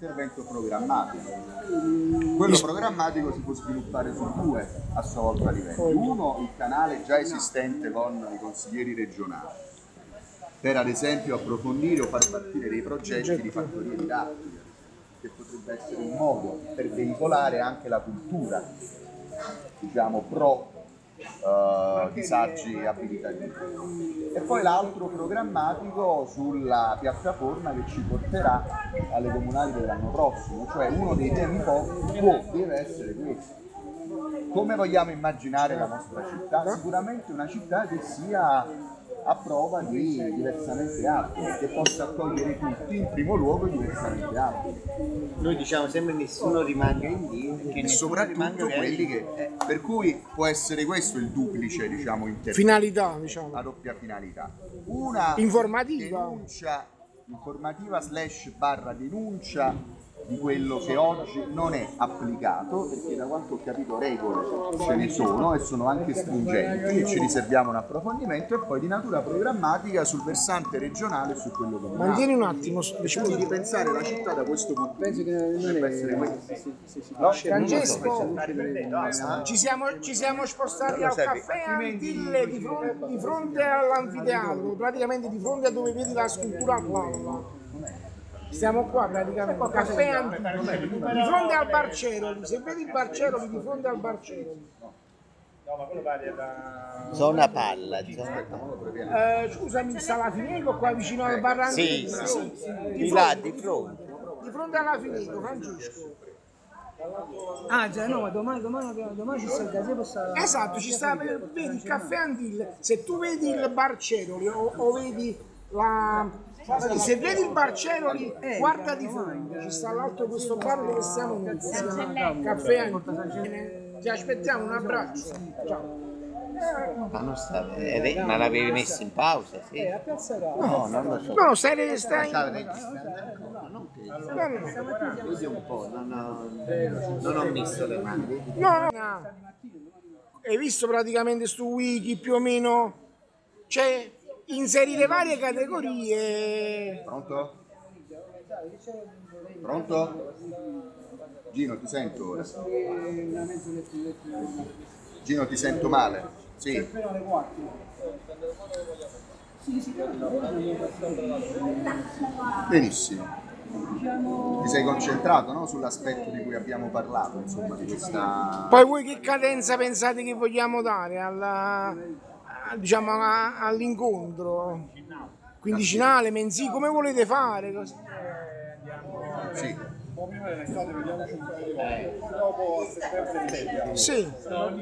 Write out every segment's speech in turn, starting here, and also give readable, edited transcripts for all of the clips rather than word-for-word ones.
l'intervento programmatico. Quello programmatico si può sviluppare su due a sua volta livelli. Uno, il canale già esistente con i consiglieri regionali, per ad esempio approfondire o far partire dei progetti di fattorie didattiche, che potrebbe essere un modo per veicolare anche la cultura, diciamo, pro disagi abilitativi. E poi l'altro programmatico sulla piattaforma che ci porterà alle comunali dell'anno prossimo, cioè uno dei temi deve essere questo. Come vogliamo immaginare la nostra città? Sicuramente una città che sia a prova di diversamente abili, che possa accogliere tutti, in primo luogo diversamente abili. Noi diciamo sempre nessuno rimanga indietro E soprattutto quelli che... Per cui può essere questo il duplice, diciamo, finalità, diciamo. La doppia finalità. Una informativa / denuncia di quello che oggi non è applicato, perché da quanto ho capito regole ce ne sono e sono anche stringenti e ci riserviamo un approfondimento, e poi di natura programmatica sul versante regionale e su quello comunale. Mantieni un attimo, di ripensare la città da questo punto di vista. Penso che non essere Francesco, ci siamo spostati al caffè Antille di fronte all'anfiteatro, praticamente di fronte a dove vedi la scultura a palla. Siamo qua praticamente, caffè Antille, di fronte al Barceroli. Se vedi il Barceroli, di fronte al Barceroli. zona palla, Scusami, sta la Fineco qua vicino al bar Antille? sì. Di là, di fronte. Di fronte alla Fineco, Francesco. Ah già, no, ma domani ci sta il gazebo. Esatto, ci sta, vedi il caffè Antille. Se tu vedi il Barceroli o vedi la... Se vedi il Barceroli, guarda di fronte, ci sta all'alto questo bar dove stiamo noi, si chiama Caffè Antille. Ti aspettiamo, un abbraccio. Ciao. Ma non sta, ma l'avevi messo in pausa? Sì. No, non lo so. No, stai... Non credo. Vedi un po', non ho messo le mani. No. Hai visto praticamente stu wiki più o meno? Cioè, inserire varie categorie. Pronto? Pronto? Gino, ti sento ora. Gino, ti sento male. Sì. Benissimo. Ti sei concentrato, no? Sull'aspetto di cui abbiamo parlato, insomma, di questa... Poi voi che cadenza pensate che vogliamo dare all'incontro? Quindicinale, mensile, come volete fare? Sì. Dopo settembre Sì.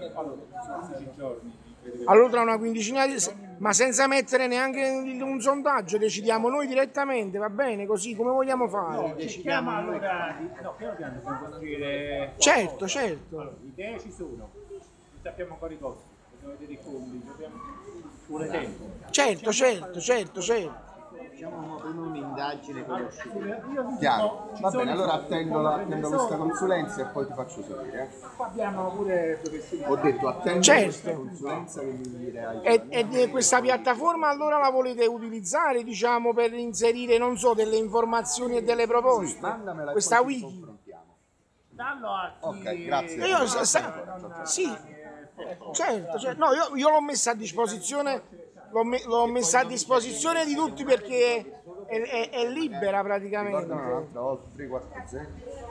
Allora tra una quindicina ma senza mettere neanche un sondaggio, decidiamo noi direttamente, va bene? Così come vogliamo fare? Decidiamo allora, no, piano piano dobbiamo costruire. Certo. Allora, le idee ci sono, non sappiamo ancora i costi, dobbiamo vedere i fondi, vuole tempo. Certo. Facciamo prima un'indagine conoscitiva. Chiaro. Va bene, allora attendo questa consulenza e poi ti faccio sapere. Qua abbiamo pure professionisti. Ho detto attendo questa consulenza che mi direi. E questa piattaforma allora la volete utilizzare, diciamo, per inserire, non so, delle informazioni e delle proposte? Mandamela e Questa poi ci wiki? confrontiamo. Dallo a chi... Ok, grazie. Io sì, certo. No, io l'ho messa a disposizione. L'ho messa a disposizione di tutti perché è libera praticamente. Guarda un'altra volta, 340.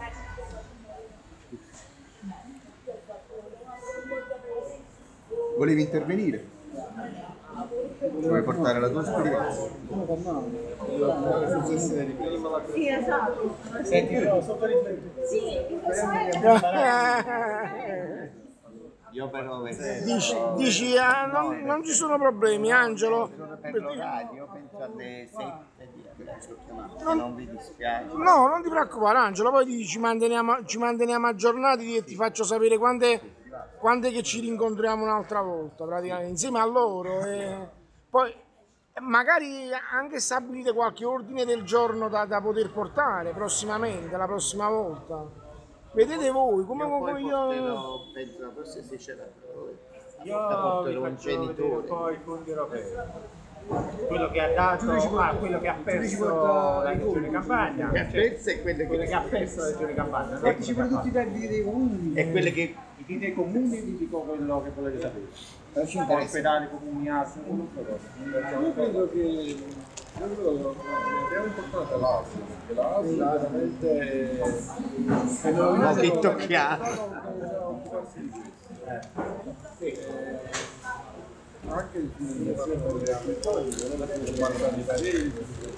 Volevi intervenire? Vuoi portare la tua esperienza? Sì, esatto. Senti, io sotto rifletto. Sì, in questo momento. Io però Dici non ci sono problemi, Angelo. per l'orario penso alle 7 non vi dispiace. No, non ti preoccupare, Angelo. Poi ci manteniamo aggiornati e ti faccio sapere quando è che ci rincontriamo un'altra volta, praticamente insieme a loro. E poi magari anche stabilite qualche ordine del giorno da poter portare prossimamente, la prossima volta. Vedete voi come io Penso la prossima se c'è la Io porterò vi un faccio vedere un genitore. po' i fondi europei. quello che ha dato, quello che ha perso la regione Campania, Che ha perso e quello che ha perso la regione Campania. No? Partecipano tutti i perditi dei comuni. E quelle che I dei comuni vi dico quello che volete sapere. Ci interessa. Ospedali, comuni, ASL, qualunque cosa. Io credo che abbiamo importante l'ASL, perché l'ASL veramente non li tocchiamo. anche l'immunizzazione delle amministrazioni non è più 50 anni pareri,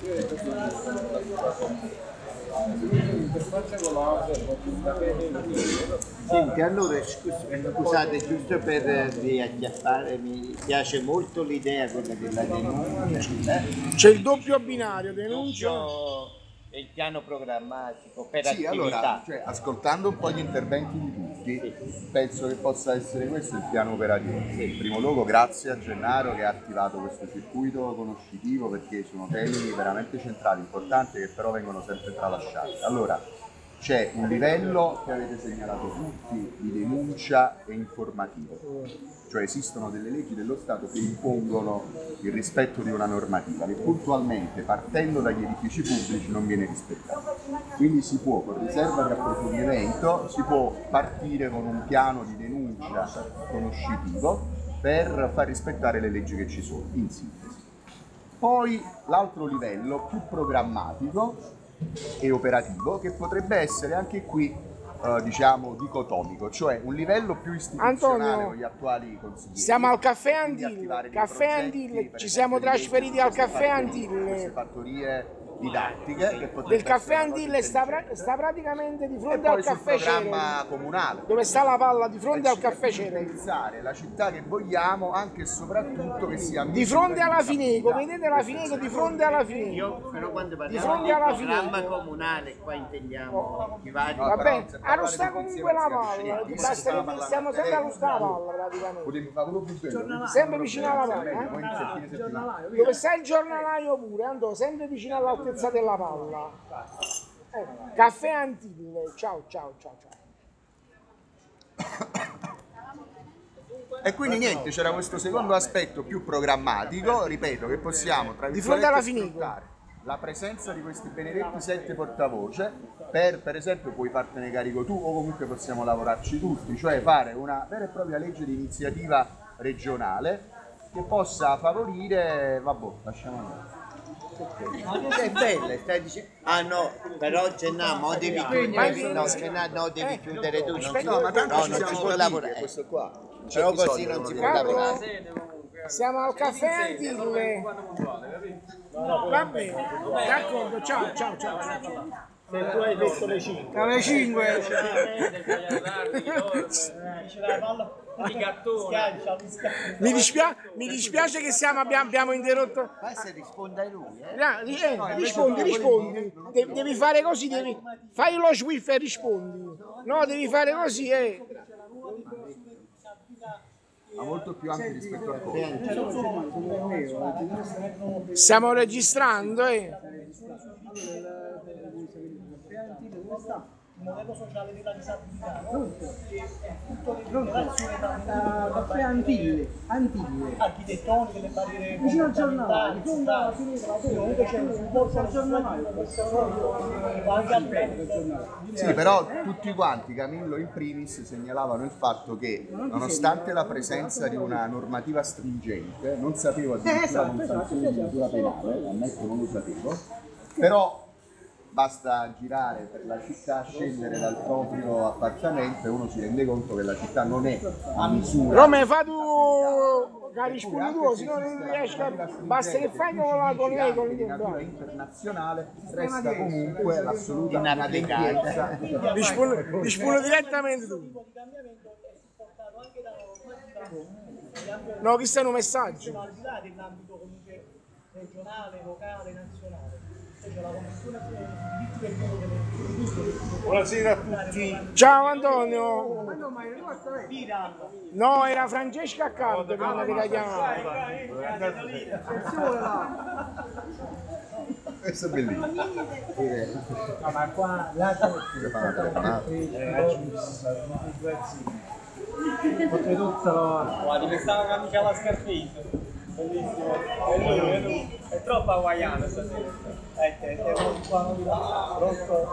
l'interfaccia con l'ASL Senti, allora scusate, giusto per riacchiappare, mi piace molto l'idea quella della denuncia. C'è il doppio binario, denuncia. E il piano programmatico per Sì, attività. allora, cioè, ascoltando un po' gli interventi di tutti, penso che possa essere questo il piano operativo. In primo luogo grazie a Gennaro che ha attivato questo circuito conoscitivo, perché sono temi veramente centrali, importanti, che però vengono sempre tralasciati. Allora, c'è un livello che avete segnalato tutti di denuncia e informativo, cioè esistono delle leggi dello Stato che impongono il rispetto di una normativa che puntualmente, partendo dagli edifici pubblici, non viene rispettata. Quindi si può, con riserva di approfondimento, si può partire con un piano di denuncia conoscitivo per far rispettare le leggi che ci sono, in sintesi. Poi l'altro livello, più programmatico e operativo, che potrebbe essere anche qui diciamo dicotomico, cioè un livello più istituzionale Antonio, con gli attuali consiglieri. Siamo al caffè Quindi Antille, attivare dei caffè progetti, Antille, per ci esempio, siamo dei trasferiti al queste caffè fattorie, queste Antille. fattorie didattiche che potrebbero Del caffè essere una cosa Antille sta intelligente. praticamente di E fronte poi al sul caffè programma Cereri, comunale, dove sta la palla di fronte al caffè per Cereri. pensare la città che vogliamo, anche e soprattutto che sia Di fronte alla Fineco, vedete la Fineco di fronte alla Fineco. Io però quando Di parliamo fronte di alla programma Fineco. comunale qua intendiamo i vari No, Vabbè, però se parlare arrosta di comunque la insieme palla, si basta stava che parlando stiamo a sempre a Terezzo, rustare la palla praticamente. potevi fare quello più bello, Sempre vicino alla palla, poi inizia il fine settimana. Dove sta il giornalaio pure, andò sempre vicino all'altezza della palla. Caffè Antille, ciao ciao ciao ciao. E quindi niente, c'era questo secondo aspetto più programmatico, ripeto, che possiamo tra Di fronte alla virgolette, Fineco. sfruttare la presenza di questi benedetti 7 portavoce per esempio puoi fartene carico tu o comunque possiamo lavorarci tutti, cioè fare una vera e propria legge di iniziativa regionale che possa favorire, vabbè, lasciamo andare. È bella, stai dicendo. Ah no, però Gennaro, devi chiudere. No, Gennaro, no, devi chiudere tu. Non si, No, ma tanto no, ci non si siamo può capiti, lavorare. questo qua. Però così non si può Carlo, lavorare. siamo al caffè Antille. Va bene, d'accordo, ciao ciao ciao ciao. Se tu hai detto le 5. Alle 5. Mi dispiace che abbiamo interrotto. Basta risponde a lui, Rispondi. Devi fare così, fai lo swift e rispondi. No, devi fare così, Ma molto più ampio rispetto a voi. Stiamo registrando, Il modello sociale della disabilità, no? Che è tutto l'integrazione tra Caffè Antille, architettoniche, le barriere vicino al giornale, di fronte alla Fineco, comunque c'è un supporto al giornale, anche al giornale. Sì, però tutti quanti, Camillo in primis, segnalavano il fatto che nonostante la presenza di una normativa stringente, non sapevo addirittura con sanzioni di natura penale, ammetto non lo sapevo, però basta girare per la città, scendere dal proprio appartamento e uno si rende conto che la città non è a misura. Rome, fa tu, cari rispondi tu, se no non riesci a... Basta che fai con lei, con di natura lei. internazionale, resta comunque l'assoluta inapplicata. Rispondi direttamente tu. Il cambiamento è supportato anche da normativa No, questi sono messaggi. al di là dell'ambito comunque regionale, locale, nazionale. C'è la Commissione diritti del lavoro Buonasera a tutti. Ciao Antonio. No, era Francesca accanto prima che la chiamava. Questo è bellissimo. No, ma qua la oltretutto dove stava camicia la scarpetta. Bellissimo. E lui è troppo hawaiano stasera. Te qua non va. Pronto?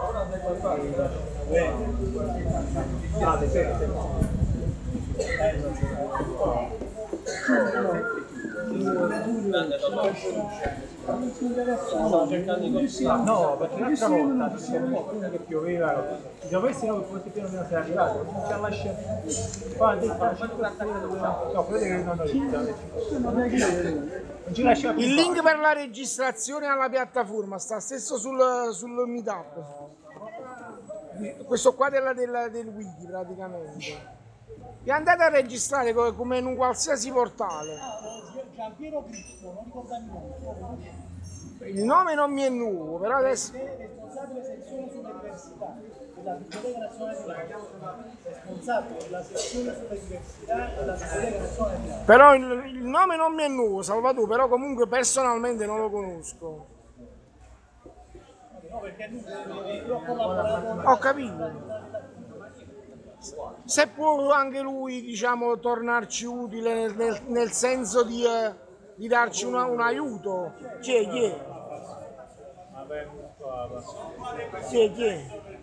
No, perché l'altra volta che pioveva, se avessimo che fosse pieno meno sei arrivato, non ci ha lasciato. No, quello che non ci lascia più. Il link per la registrazione alla piattaforma sta stesso sul meetup. Questo qua del wiki praticamente. Vi andate a registrare come in un qualsiasi portale. Giampiero Cristo, non ricorda il nome. Il nome non mi è nuovo, però adesso. Responsabile sezione sulla diversità della Biblioteca Nazionale di Milano. Responsabile della sezione sulla diversità della Biblioteca Nazionale di Milano. Però il nome non mi è nuovo, Salvatore, però comunque personalmente non lo conosco. No, perché lui ho collaborato. Ho capito. Se può anche lui, diciamo, tornarci utile nel senso di darci un aiuto. Chi è? Chi è?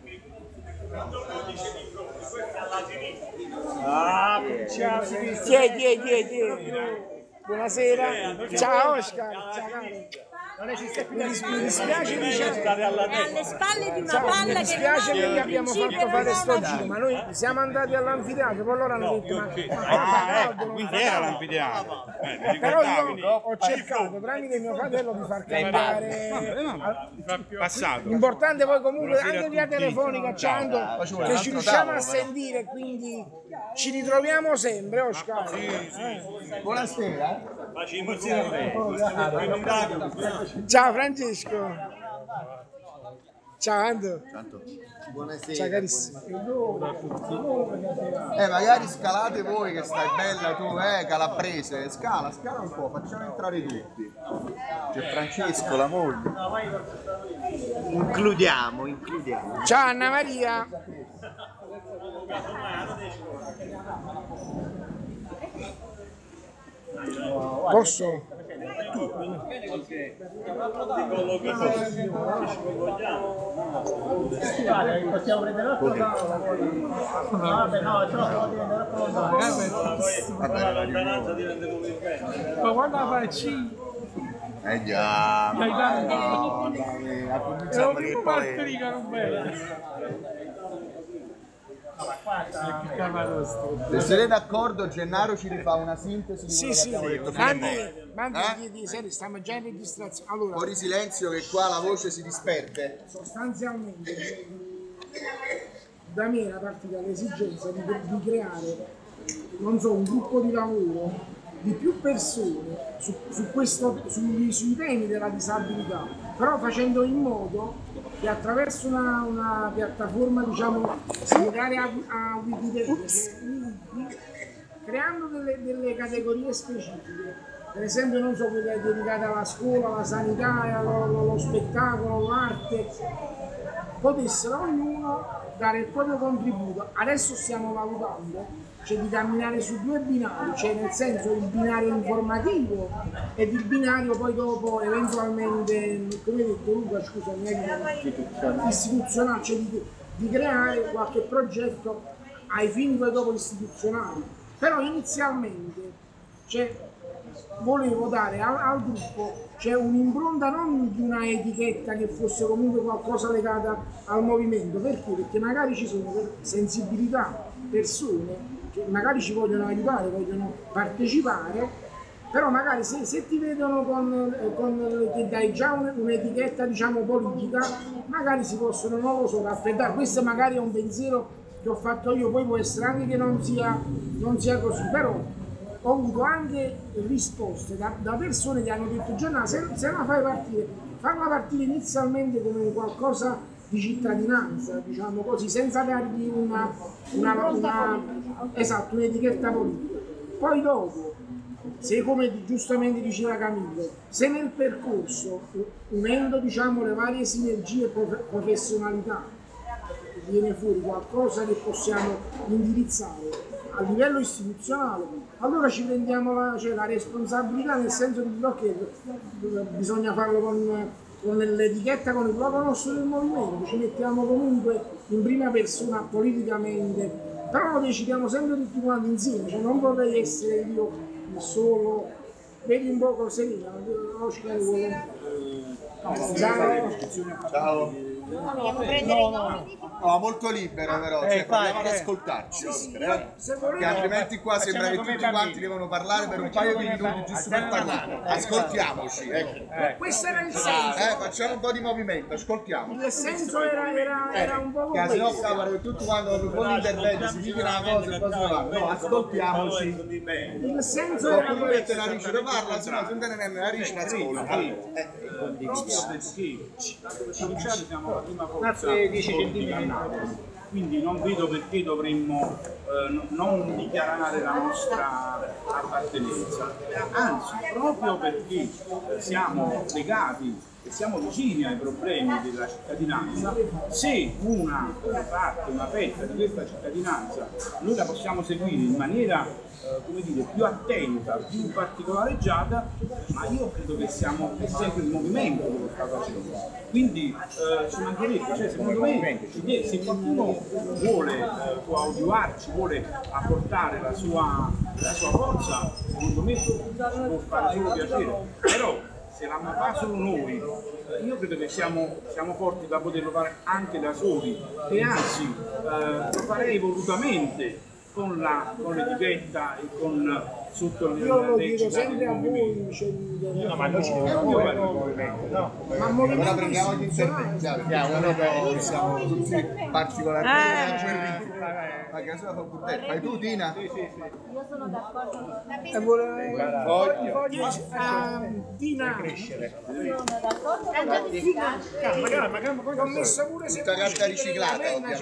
Ah, ciao. Chi è? Buonasera. Ciao Oscar. Ciao caro. Non esiste più. Mi dispiace alle spalle di una palla mi che dispiace che gli abbiamo principio fatto fare non sto ha giro, ma noi siamo andati all'anfiteatro, poi loro hanno detto ma Quindi era l'anfiteatro. però io ho cercato tramite mio fratello di far cambiare Passato. l'importante poi comunque anche via telefonica c'hanno che ci riusciamo a sentire, quindi ci ritroviamo sempre, Oscar. Buonasera. Ciao Francesco. Ciao Ando. Buonasera. Ciao carissimo. Magari scalate voi che stai bella tu, calabrese. Scala un po', facciamo entrare tutti. C'è Francesco, la moglie. Includiamo. Ciao Anna Maria. Posso? Possiamo prendere la foto? Vabbè, no, ce la devo ma quando la facci? Già. Se siete d'accordo, Gennaro ci rifà una sintesi di quello che Sì. abbiamo detto fino a mo'. Mandi, senti, stiamo già in registrazione. Allora, Fuori silenzio che qua la voce si disperde. sostanzialmente da me era partita l'esigenza di creare, non so, un gruppo di lavoro di più persone sui temi della disabilità, però facendo in modo che attraverso una piattaforma, diciamo, similare a Wikipedia, creando delle categorie specifiche, per esempio, non so, quelle dedicate alla scuola, alla sanità, allo spettacolo, all'arte, potessero ognuno dare il proprio contributo. Adesso stiamo valutando di camminare su due binari, cioè nel senso il binario informativo ed il binario poi dopo eventualmente, come hai detto Luca, scusami, istituzionale, cioè di creare qualche progetto ai fini poi dopo istituzionali. Però inizialmente volevo dare al gruppo un'impronta non di una etichetta che fosse comunque qualcosa legata al movimento. Perché? Perché magari ci sono sensibilità, persone che magari ci vogliono aiutare, vogliono partecipare, però magari se ti vedono che dai già un'etichetta, diciamo, politica, magari si possono, non lo so, raffreddare. Questo magari è un pensiero che ho fatto io, poi può essere anche che non sia così, però ho avuto anche risposte da persone che hanno detto: Gianna, se la fai partire, farla partire inizialmente come qualcosa di cittadinanza, diciamo così, senza dargli un'etichetta politica. Poi dopo, se, come giustamente diceva Camillo, se nel percorso, unendo, diciamo, le varie sinergie e professionalità, viene fuori qualcosa che possiamo indirizzare a livello istituzionale, allora ci prendiamo la responsabilità, nel senso di dire ok, bisogna farlo con l'etichetta, con il logo nostro del movimento, ci mettiamo comunque in prima persona politicamente, però lo decidiamo sempre tutti quanti insieme, cioè non vorrei essere io solo, vedi un po' così, Ciao. No, molto libero però, cioè proviamo ad ascoltarci, che altrimenti qua sembra che tutti quanti devono parlare per un paio di minuti giusto per parlare. Ascoltiamoci, questo era il senso. Facciamo un po' di movimento, ascoltiamo. Il senso era un po' Che se no che tutti quando con l'intervento si dice una cosa e poi si va. No, ascoltiamoci. Il senso era Qualcuno mette la riccia da parla, se no se non te ne la riccia ascolta. Siamo la prima forza politica a Napoli, quindi non vedo perché dovremmo non dichiarare la nostra appartenenza, anzi proprio perché siamo legati e siamo vicini ai problemi della cittadinanza, se una parte, una fetta di questa cittadinanza noi la possiamo seguire in maniera come dire, più attenta, più particolareggiata, ma io credo che è sempre il movimento che lo sta facendo. Quindi ci mancherebbe, cioè secondo me se qualcuno vuole può aiutarci, vuole apportare la sua forza, secondo me può fare solo piacere. Però se la fa solo noi, io credo che siamo forti da poterlo fare anche da soli e anzi lo farei volutamente con l'etichetta e con sotto l'egida del movimento. No, ma noi ci dobbiamo fare il movimento, no? Ma Ora prendiamo gli interventi, siamo tutti particolarmente aggiornati. Ma che cosa fa un puntello? Fai tu, Tina? Io sono d'accordo con Tina, ho messo pure Tutta carta riciclata.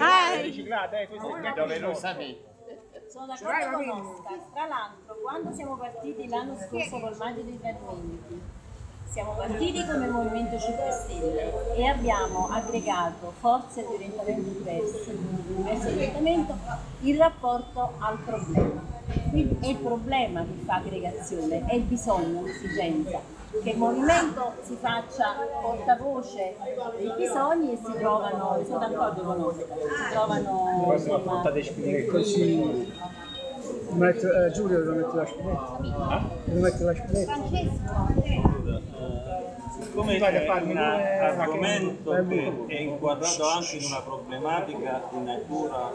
Dove lo sapevi? Sono d'accordo con Oscar. Tra l'altro, quando siamo partiti l'anno scorso col Maggio dei Vermenti, siamo partiti come Movimento 5 Stelle e abbiamo aggregato forze di orientamento diverse, diverso orientamento, in rapporto al problema. Quindi è il problema che fa aggregazione, è il bisogno, l'esigenza, che il movimento si faccia portavoce dei bisogni e si trovano, sono d'accordo con Oscar, si trovano insomma, Così Giulio devo mettere la spinetta. Devo mettere la spinetta. Siccome è un argomento che è inquadrato anche in una problematica di natura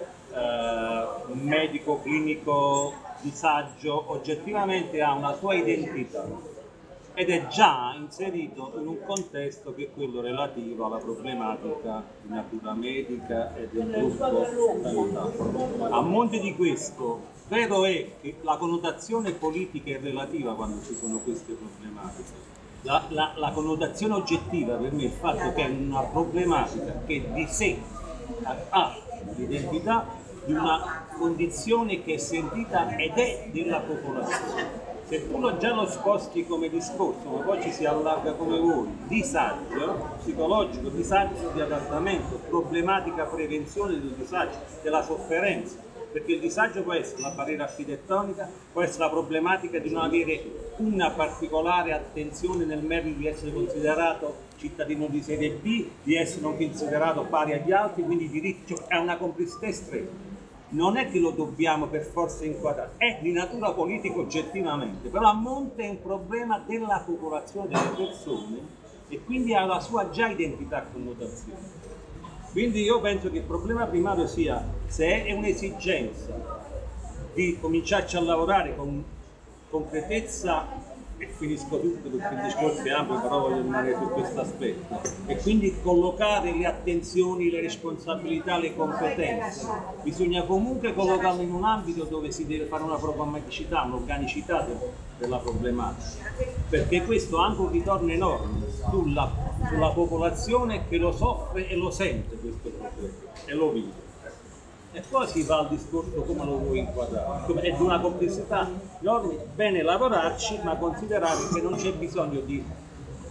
medico-clinico, disagio, oggettivamente ha una sua identità ed è già inserito in un contesto che è quello relativo alla problematica di natura medica e del gruppo sanitario. A monte di questo, vero è che la connotazione politica è relativa quando ci sono queste problematiche. La connotazione oggettiva per me è il fatto che è una problematica che di sé ha l'identità di una condizione che è sentita ed è della popolazione. Se tu già lo sposti come discorso, ma poi ci si allarga come vuoi, disagio psicologico, disagio di adattamento, problematica prevenzione del disagio, della sofferenza, perché il disagio può essere la barriera architettonica, può essere la problematica di non avere una particolare attenzione nel merito di essere considerato cittadino di serie B, di essere non considerato pari agli altri, quindi diritti, cioè è una complessità estrema. Non è che lo dobbiamo per forza inquadrare, è di natura politica oggettivamente, però a monte è un problema della popolazione, delle persone e quindi ha la sua già identità e connotazione. Quindi io penso che il problema primario sia se è un'esigenza di cominciarci a lavorare con concretezza, e finisco tutto perché il discorso è ampio, però voglio rimanere su questo aspetto, e quindi collocare le attenzioni, le responsabilità, le competenze. Bisogna comunque collocarlo in un ambito dove si deve fare una programmaticità, un'organicità della problematica, perché questo ha anche un ritorno enorme sulla popolazione che lo soffre e lo sente questo problema e lo vive. E poi si va al discorso come lo vuoi inquadrare, è di una complessità enorme, bene lavorarci, ma considerare che non c'è bisogno di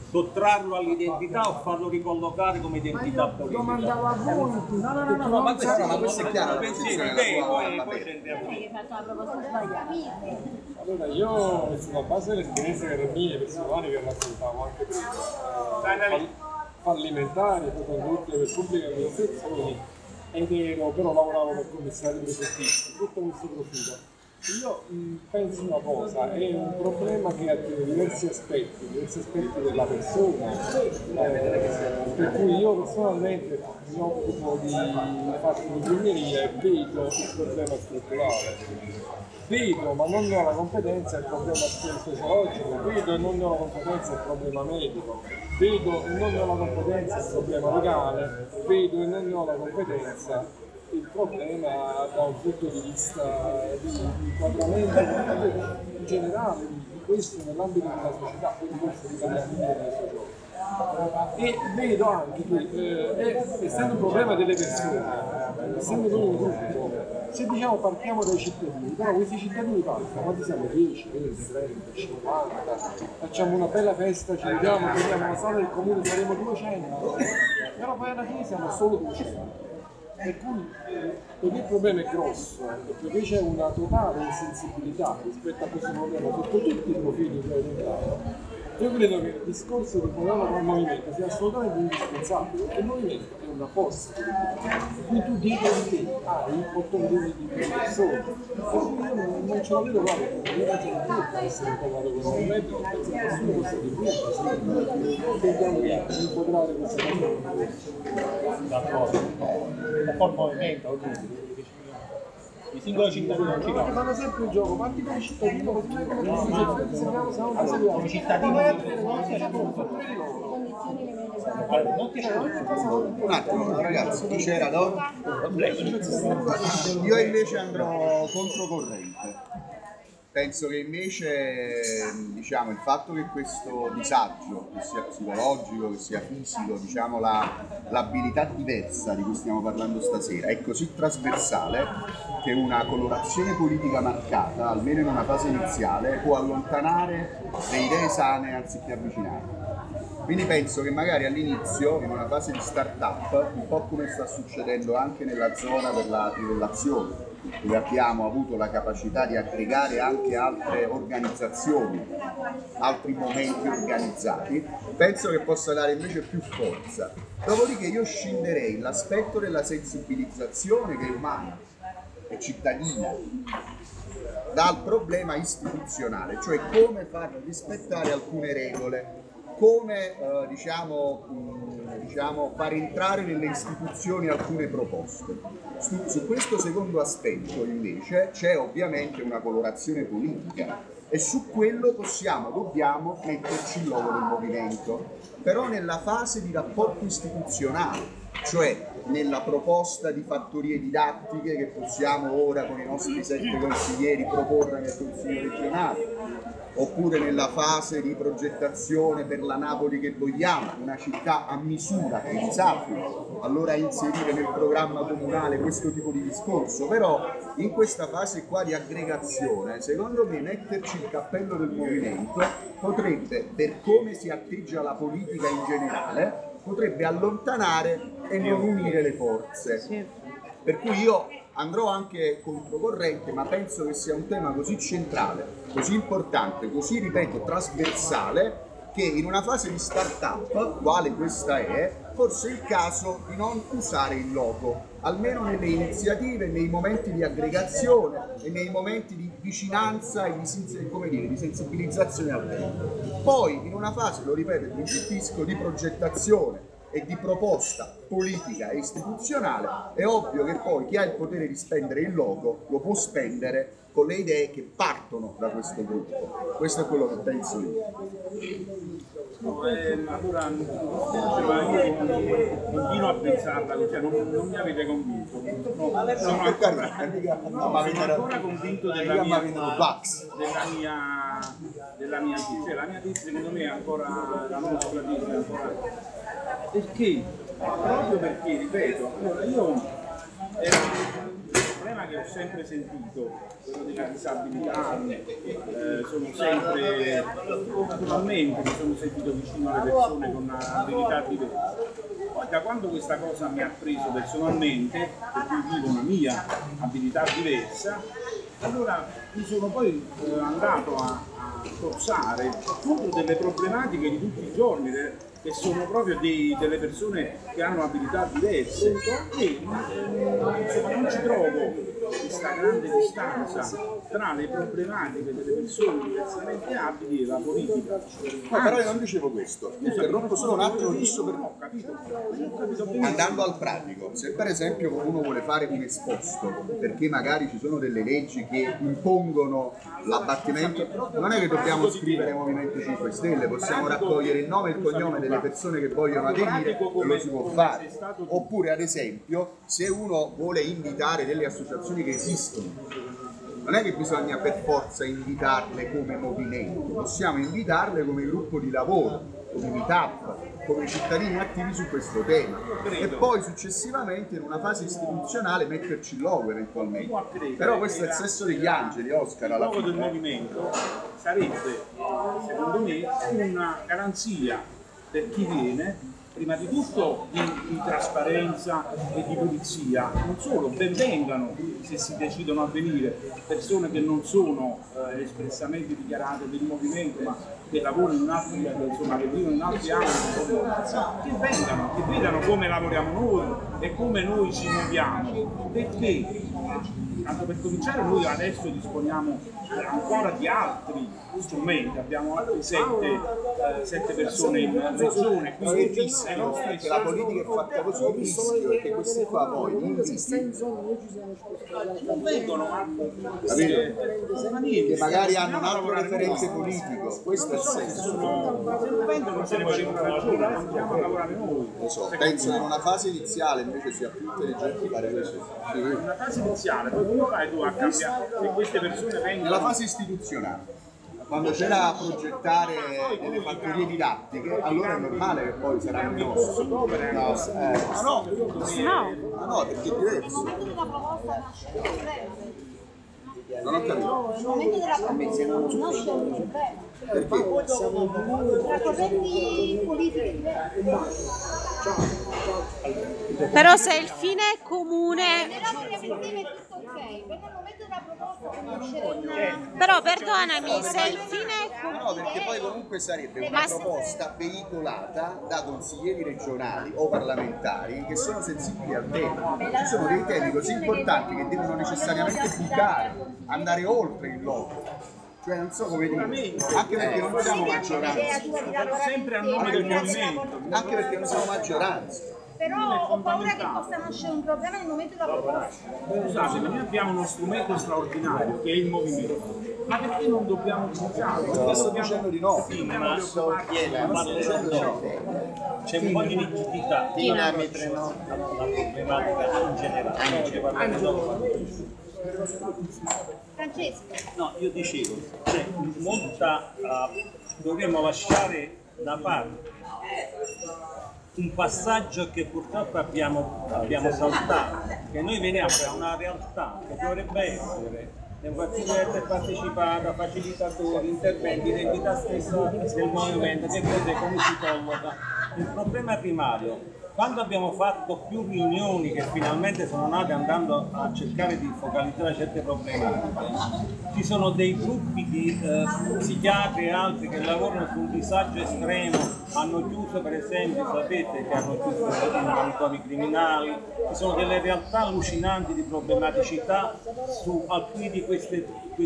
sottrarlo all'identità o farlo ricollocare come identità politica? Domandavo a voi. No, ma questo è chiaro, pensieri, poi ci andiamo. Hai fatto la proposta sbagliata. Allora, io sulla base delle esperienze che erano mie personali, che raccontavo anche prima, fallimentari, condotte per pubbliche amministrazioni, ed ero, però lavoravo come commissario prefettistico, sotto questo profilo. Io penso una cosa, è un problema che attiene diversi aspetti della persona, per cui io personalmente mi occupo di fatti di ingegneria e vedo il problema strutturale. Vedo, ma non ho la competenza, il problema sociologico, vedo e non ho la competenza il problema medico, vedo e non ho la competenza il problema legale, vedo e non ho la competenza il problema da un punto di vista di inquadramento in generale di questo nell'ambito della società, quindi questo dipende dai sociologi. E vedo anche che essendo un problema delle persone, essendo noi un gruppo, se diciamo partiamo dai cittadini, però questi cittadini partono, quanti siamo? 10, 20, 30, 50, facciamo una bella festa, ci vediamo, prendiamo la sala del comune, saremo 200, però poi alla fine siamo solo 200. Per cui perché il problema è grosso, perché c'è una totale insensibilità rispetto a questo problema sotto tutti i profili che ho elencato. Io credo che il discorso del problema del movimento sia assolutamente indispensabile, perché il movimento è una forza politica, quindi tu dietro di te hai 8 milioni di persone, io non ce la vedo male, perché io penso che deve essere parlato con il movimento, non penso che nessuno possa dire tentiamo di inquadrare questa cosa. Un po' il movimento, i singoli cittadini non ci Perché fanno sempre il gioco, parti come cittadino, così noi come cittadini Un attimo, ragazzi, chi c'era dopo? Io invece andrò controcorrente. Penso che invece diciamo, il fatto che questo disagio, che sia psicologico, che sia fisico, diciamo, l'abilità diversa di cui stiamo parlando stasera, è così trasversale che una colorazione politica marcata, almeno in una fase iniziale, può allontanare le idee sane anziché avvicinarle. Quindi penso che magari all'inizio, in una fase di start-up, un po' come sta succedendo anche nella zona per la trivellazione, dove abbiamo avuto la capacità di aggregare anche altre organizzazioni, altri momenti organizzati, penso che possa dare invece più forza. Dopodiché io scinderei l'aspetto della sensibilizzazione che è umana e cittadina dal problema istituzionale, cioè come far rispettare alcune regole, come far entrare nelle istituzioni alcune proposte. Su questo secondo aspetto invece c'è ovviamente una colorazione politica e su quello dobbiamo metterci il logo del movimento, però nella fase di rapporto istituzionale, cioè nella proposta di fattorie didattiche che possiamo ora con i nostri 7 consiglieri proporre nel Consiglio regionale, oppure nella fase di progettazione per la Napoli che vogliamo, una città a misura, pensabile, allora inserire nel programma comunale questo tipo di discorso, però in questa fase qua di aggregazione, secondo me metterci il cappello del movimento potrebbe, per come si atteggia la politica in generale, potrebbe allontanare e non unire le forze. Per cui io andrò anche controcorrente, ma penso che sia un tema così centrale, così importante, così, ripeto, trasversale, che in una fase di start-up, quale questa è, forse è il caso di non usare il logo, almeno nelle iniziative, nei momenti di aggregazione e nei momenti di vicinanza e di sensibilizzazione al tema. Poi in una fase, lo ripeto, di progettazione e di proposta politica e istituzionale, è ovvio che poi chi ha il potere di spendere il logo lo può spendere con le idee che partono da questo gruppo. Questo è quello che penso io. Allora, io continuo a pensarla così, non mi avete convinto. Sono ancora convinto della mia tesi. La mia tesi secondo me è ancora la nostra tesi, ancora. Perché? Proprio perché, ripeto, allora io il problema problema che ho sempre sentito, quello della disabilità, sono sempre, naturalmente mi sono sentito vicino alle persone con abilità diverse. Poi da quando questa cosa mi ha preso personalmente, per cui vivo una mia abilità diversa, allora mi sono poi andato a forzare appunto delle problematiche di tutti i giorni, che sono proprio delle persone che hanno abilità diverse e insomma, non ci trovo questa grande distanza tra le problematiche delle persone diversamente abili e la politica. No, però io non dicevo questo, interrompo solo un attimo giusto per... Ho capito benissimo. Andando al pratico, se per esempio uno vuole fare un esposto perché magari ci sono delle leggi che impongono l'abbattimento, non è che dobbiamo scrivere Movimento 5 Stelle, possiamo raccogliere il nome e il cognome delle persone che vogliono aderire e lo si può fare. Oppure ad esempio se uno vuole invitare delle associazioni che esistono, non è che bisogna per forza invitarle come movimento, possiamo invitarle come gruppo di lavoro, come meetup, come cittadini attivi su questo tema e poi successivamente in una fase istituzionale metterci il logo eventualmente. Però questo è il sesso degli angeli, Oscar, Il alla logo del fine. movimento sarebbe, secondo me, una garanzia per chi viene, prima di tutto di trasparenza e di pulizia. Non solo, ben vengano, se si decidono a venire, persone che non sono espressamente dichiarate del movimento, ma che lavorano in altri, insomma, che vivono in altri ambiti, che vengano, che vedano come lavoriamo noi e come noi ci muoviamo. Perché? Tanto per cominciare, noi adesso disponiamo ancora di altri strumenti, abbiamo altri sette persone in regione, quindi Il rischio è che la politica è fatta così, il rischio è che questi qua poi non vengono che magari hanno un altro referente politico, questo è il senso. se non vengono se ne faremo una ragione, andiamo a lavorare noi. Lo so, penso che in una fase iniziale invece sia più intelligente fare questo. In una fase iniziale, poi come fai tu a cambiare se queste persone vengono? Nella fase istituzionale, quando c'è da progettare delle fattorie didattiche, allora è normale che poi saranno i nostri. No, perché è diverso. Il momento della proposta nasce un problema. Non ho capito. Il momento della proposta nasce un problema. Perché? Tra correnti politiche diverse. Però se il fine è comune. Però vogliamo insieme tutto ok. Quando al momento della proposta nasce un... Però perdonami, se il fine è comune. No, perché poi comunque sarebbe una proposta veicolata da consiglieri regionali o parlamentari che sono sensibili al tema. Ci sono dei temi così importanti che devono necessariamente bucare, andare oltre il logo. Cioè non so come dire, anche perché non siamo maggioranza, sempre a nome del movimento. anche perché non siamo maggioranza. Però ho paura che possa nascere un problema nel momento della proposta. Scusate, noi abbiamo uno strumento straordinario che è il movimento. Ma perché non dobbiamo utilizzarlo? Non sto dicendo di no. C'è un po' di rigidità Tina mi prenota. la problematica in generale. Francesco. No, io dicevo, c'è molta, dovremmo lasciare da parte un passaggio che purtroppo abbiamo saltato, che noi veniamo da una realtà che dovrebbe essere democrazia partecipata, facilitatori, interventi, identità stessa del movimento, che cos'è, come si colloca. Il problema primario, quando abbiamo fatto più riunioni che finalmente sono nate andando a cercare di focalizzare certe problematiche, ci sono dei gruppi di psichiatri e altri che lavorano su un disagio estremo, hanno chiuso per esempio, sapete che hanno chiuso i manicomi criminali, ci sono delle realtà allucinanti di problematicità su alcuni di queste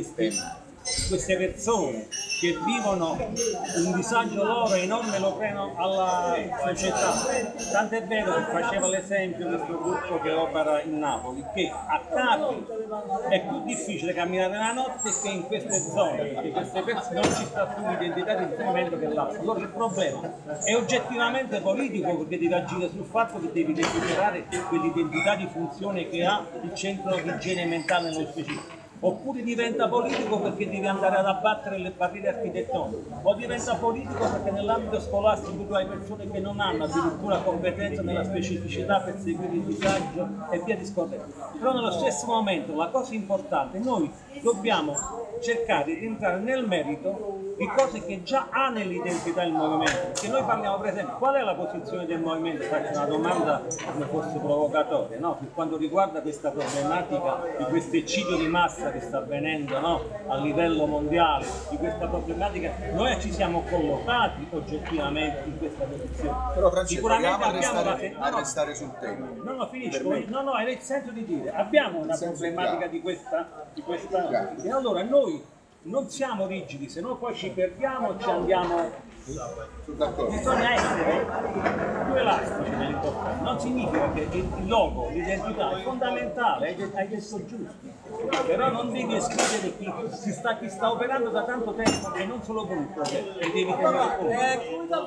persone che vivono un disagio loro enorme, lo creano alla società. Tant'è vero che faceva l'esempio questo gruppo che opera in Napoli, che a Capri è più difficile camminare la notte che in queste zone, perché queste persone non ci sta più un'identità di riferimento che l'altra. Allora il problema è oggettivamente politico, perché devi agire sul fatto che devi recuperare quell'identità di funzione che ha il centro di igiene mentale nello specifico. oppure diventa politico perché devi andare ad abbattere le barriere architettoniche, o diventa politico perché nell'ambito scolastico tu hai persone che non hanno addirittura competenza nella specificità per seguire il disagio e via discorrendo. Però nello stesso momento la cosa importante, noi dobbiamo cercare di entrare nel merito di cose che già ha nell'identità il movimento, perché noi parliamo per esempio qual è la posizione del movimento, faccio una domanda come fosse provocatoria, no? Per quanto riguarda questa problematica di questo eccidio di massa che sta avvenendo, no? A livello mondiale, di questa problematica, noi ci siamo collocati oggettivamente in questa posizione. Però Francesco, Sicuramente proviamo abbiamo a restare sul tema. No, finisco. No, è nel senso di dire, abbiamo una problematica di questa e allora noi non siamo rigidi, se no poi ci perdiamo e ci andiamo. Bisogna essere più elastici nell'importante. Non significa che il logo, l'identità è fondamentale, hai detto giusto. Però non devi escludere chi sta operando da tanto tempo e non solo con il progetto, e devi tenere conto.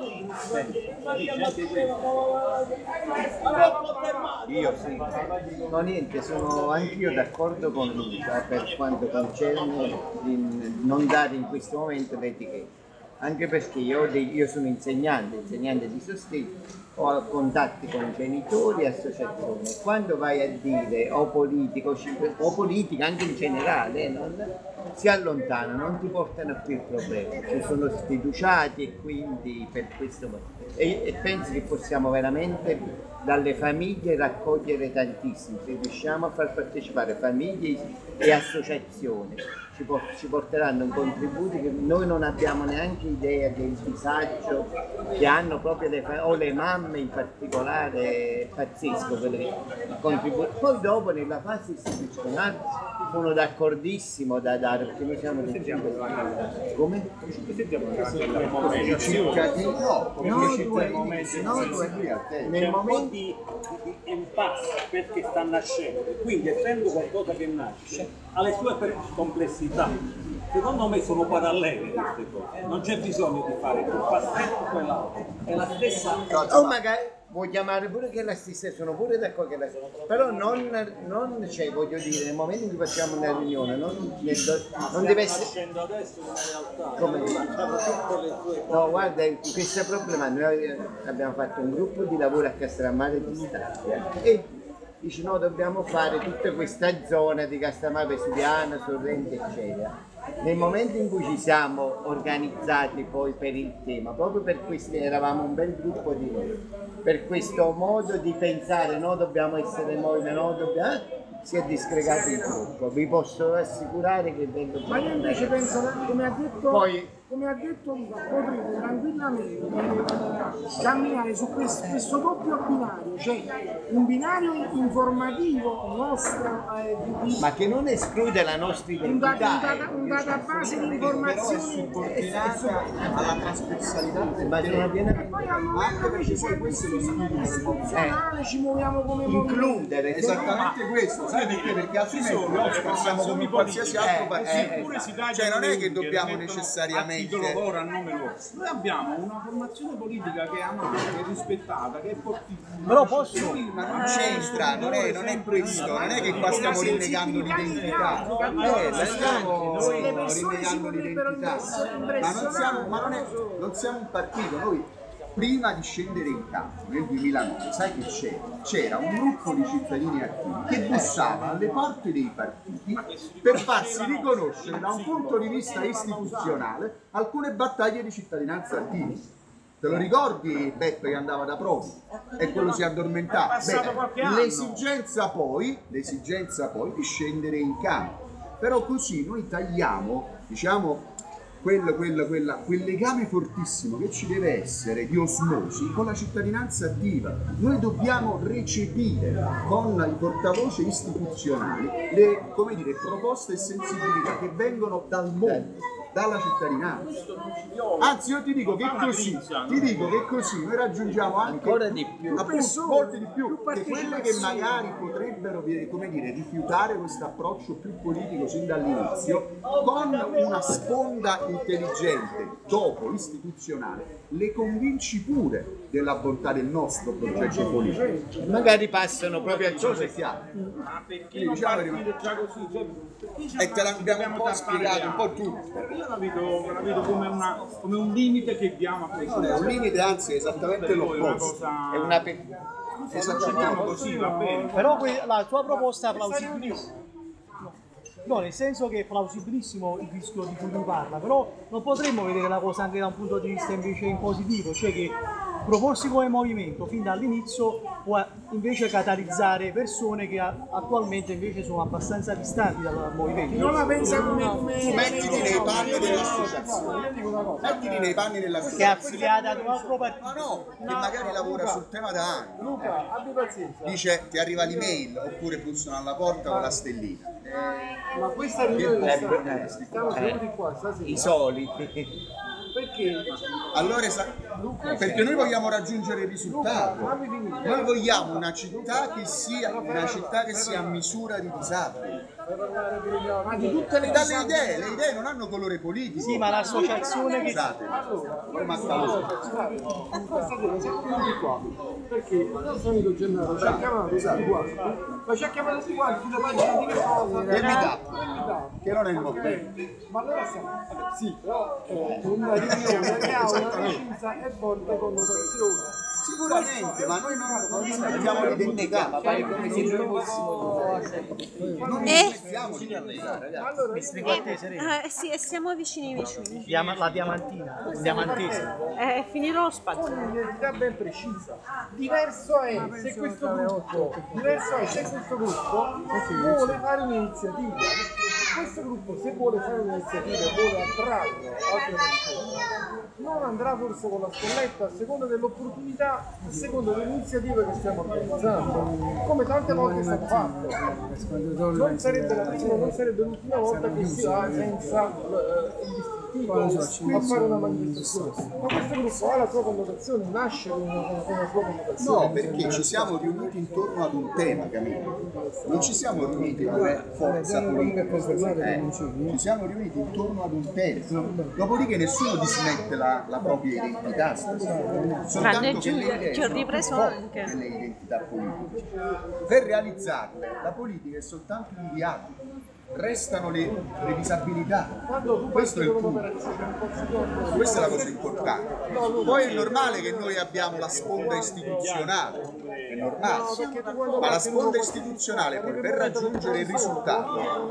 Io sì. No, niente, sono anch'io d'accordo con Luca per quanto concerne di non dare in questo momento l'etichetta. Anche perché io sono insegnante di sostegno, ho contatti con genitori e associazioni. Quando vai a dire o politica anche in generale, si allontanano, non ti portano più problemi, ci sono sfiduciati e quindi per questo motivo. E penso che possiamo veramente dalle famiglie raccogliere tantissimo, se riusciamo a far partecipare famiglie e associazioni. Ci porteranno un contributo che noi non abbiamo neanche idea del disagio che hanno proprio le mamme in particolare, pazzesco quello che contribuiscono. Poi dopo nella fase istituzionale sono d'accordissimo da dare, perché noi siamo dei cittadini. Come? Nel momento di impasse perché sta nascendo, quindi essendo qualcosa che nasce ha le sue complessità. Secondo me sono parallele queste cose, non c'è bisogno di fare un passetto o quell'altro, è la stessa o magari vuoi chiamare pure che è la stessa, sono pure d'accordo che è la stessa, però non c'è, voglio dire, nel momento in cui facciamo una riunione non deve essere adesso una realtà. come no, guarda, questa problema noi abbiamo fatto un gruppo di lavoro a Castellammare di Stabia e dice no, dobbiamo fare tutta questa zona di Castellammare, Vesuviana, Sorrento eccetera. Nel momento in cui ci siamo organizzati poi per il tema, proprio per questo eravamo un bel gruppo di noi, per questo modo di pensare, no dobbiamo essere noi, no dobbiamo, si è disgregato il gruppo, vi posso assicurare che vengo. Ma io invece penso, come ha detto Luca, potremo tranquillamente camminare su questo doppio binario, cioè un binario informativo nostro, ma che non esclude la nostra identità, un database di informazioni alla trasversalità ma non avviene e poi al momento che ci sia questo spirito istituzionale ci muoviamo come includere esattamente questo, sai perché? Perché altrimenti noi ci passiamo come in qualsiasi altro paese, cioè non è che dobbiamo necessariamente titolo loro, a nome loro. Noi abbiamo una formazione politica che è amata, che è rispettata, che è fortissima. Però posso, ma non c'entra, non è questo, non è che qua stiamo rinnegando l'identità, non stiamo rinnegando l'identità, non siamo un partito, noi prima di scendere in campo nel 2009, sai che c'era un gruppo di cittadini attivi che bussava alle porte dei partiti per farsi riconoscere da un punto di vista istituzionale alcune battaglie di cittadinanza attivi. Te lo ricordi Beppe che andava da Prodi e quello si addormentava? L'esigenza poi di scendere in campo, però così noi tagliamo, diciamo, quel legame fortissimo che ci deve essere di osmosi con la cittadinanza attiva. Noi dobbiamo recepire con i portavoce istituzionali le, come dire, proposte e sensibilità che vengono dal mondo, dalla cittadinanza. Anzi, io ti dico che così noi raggiungiamo anche ancora di più, appunto, molti di più, che quelle che magari potrebbero, come dire, rifiutare questo approccio più politico sin dall'inizio, con una sponda intelligente dopo istituzionale, le convinci pure della bontà del nostro progetto politico. magari passano proprio al Cosa è chiaro? Ma perché Quindi, non diciamo, partire già così? Cioè, E te l'abbiamo un po' spiegato, un po' tutto. Perché io la vedo come un limite che diamo a questo. Non è un limite, anzi è esattamente l'opposto. è una Facciamo così, va bene. Però la tua proposta è plausibilissima. No, nel senso che è plausibilissimo il rischio di cui lui parla, però non potremmo vedere la cosa anche da un punto di vista invece in positivo, cioè che proporsi come movimento fin dall'inizio può invece catalizzare persone che attualmente invece sono abbastanza distanti dal movimento. Non la pensa come Mettiti nei panni dell'associazione. Mettiti nei panni Che è dell'associazione. affiliata ad un altro partito. Ma no, che magari lavora sul tema da anni. Luca, abbi pazienza. Dice ti arriva l'email oppure bussano alla porta con la stellina. Ma questa riunione stiamo seduti qua stasera. i soliti. Perché? Allora, perché noi vogliamo raggiungere il risultato. Noi vogliamo una città che sia a misura di disabili. Ma di tutte le Dalle idee, le idee non hanno colore politico. Sì, ma l'associazione che... Scusate, come Stasera siamo venuti qua perché il nostro amico Gennaro ci ha chiamato tutti quanti, ma ci ha chiamato tutti quanti sulla pagina di che cosa? Del meetup, che non è il movimento. Ma allora siamo, sì, però è una riunione che ha una precisa e forte connotazione. Sicuramente, ma noi non dismettiamo l'identità, ma pare come se noi fossimo. Non dismettiamo l'identità, ragazzi. Mi spiego a te, Serena. Sì, e siamo vicini. La diamantina, il diamantese. È finito lo spazio. Con un'identità ben precisa. Diverso è se questo gruppo vuole fare un'iniziativa. Questo gruppo, se vuole fare un'iniziativa e vuole attrarre altre persone, non andrà forse con la scolletta a seconda dell'opportunità, a seconda dell'iniziativa che stiamo organizzando, come tante volte è stato fatto. Non sarebbe la prima, non sarebbe l'ultima volta che si va senza il distintivo a fare una manifestazione. Ma questo gruppo ha la sua connotazione, nasce con una sua connotazione. No, perché ci siamo riuniti intorno ad un tema, Camillo. Non ci siamo riuniti come forza politica. Ci siamo riuniti intorno ad un tema. Dopodiché nessuno dismette la propria identità. Soltanto che le idee che ho sono ripreso più forti anche. delle identità politiche. Per realizzarle, la politica è soltanto un viatico. Restano le disabilità. Questo è il punto. Questa è la cosa importante. Poi è normale che noi abbiamo la sponda istituzionale, è normale, ma la sponda istituzionale poi per raggiungere il risultato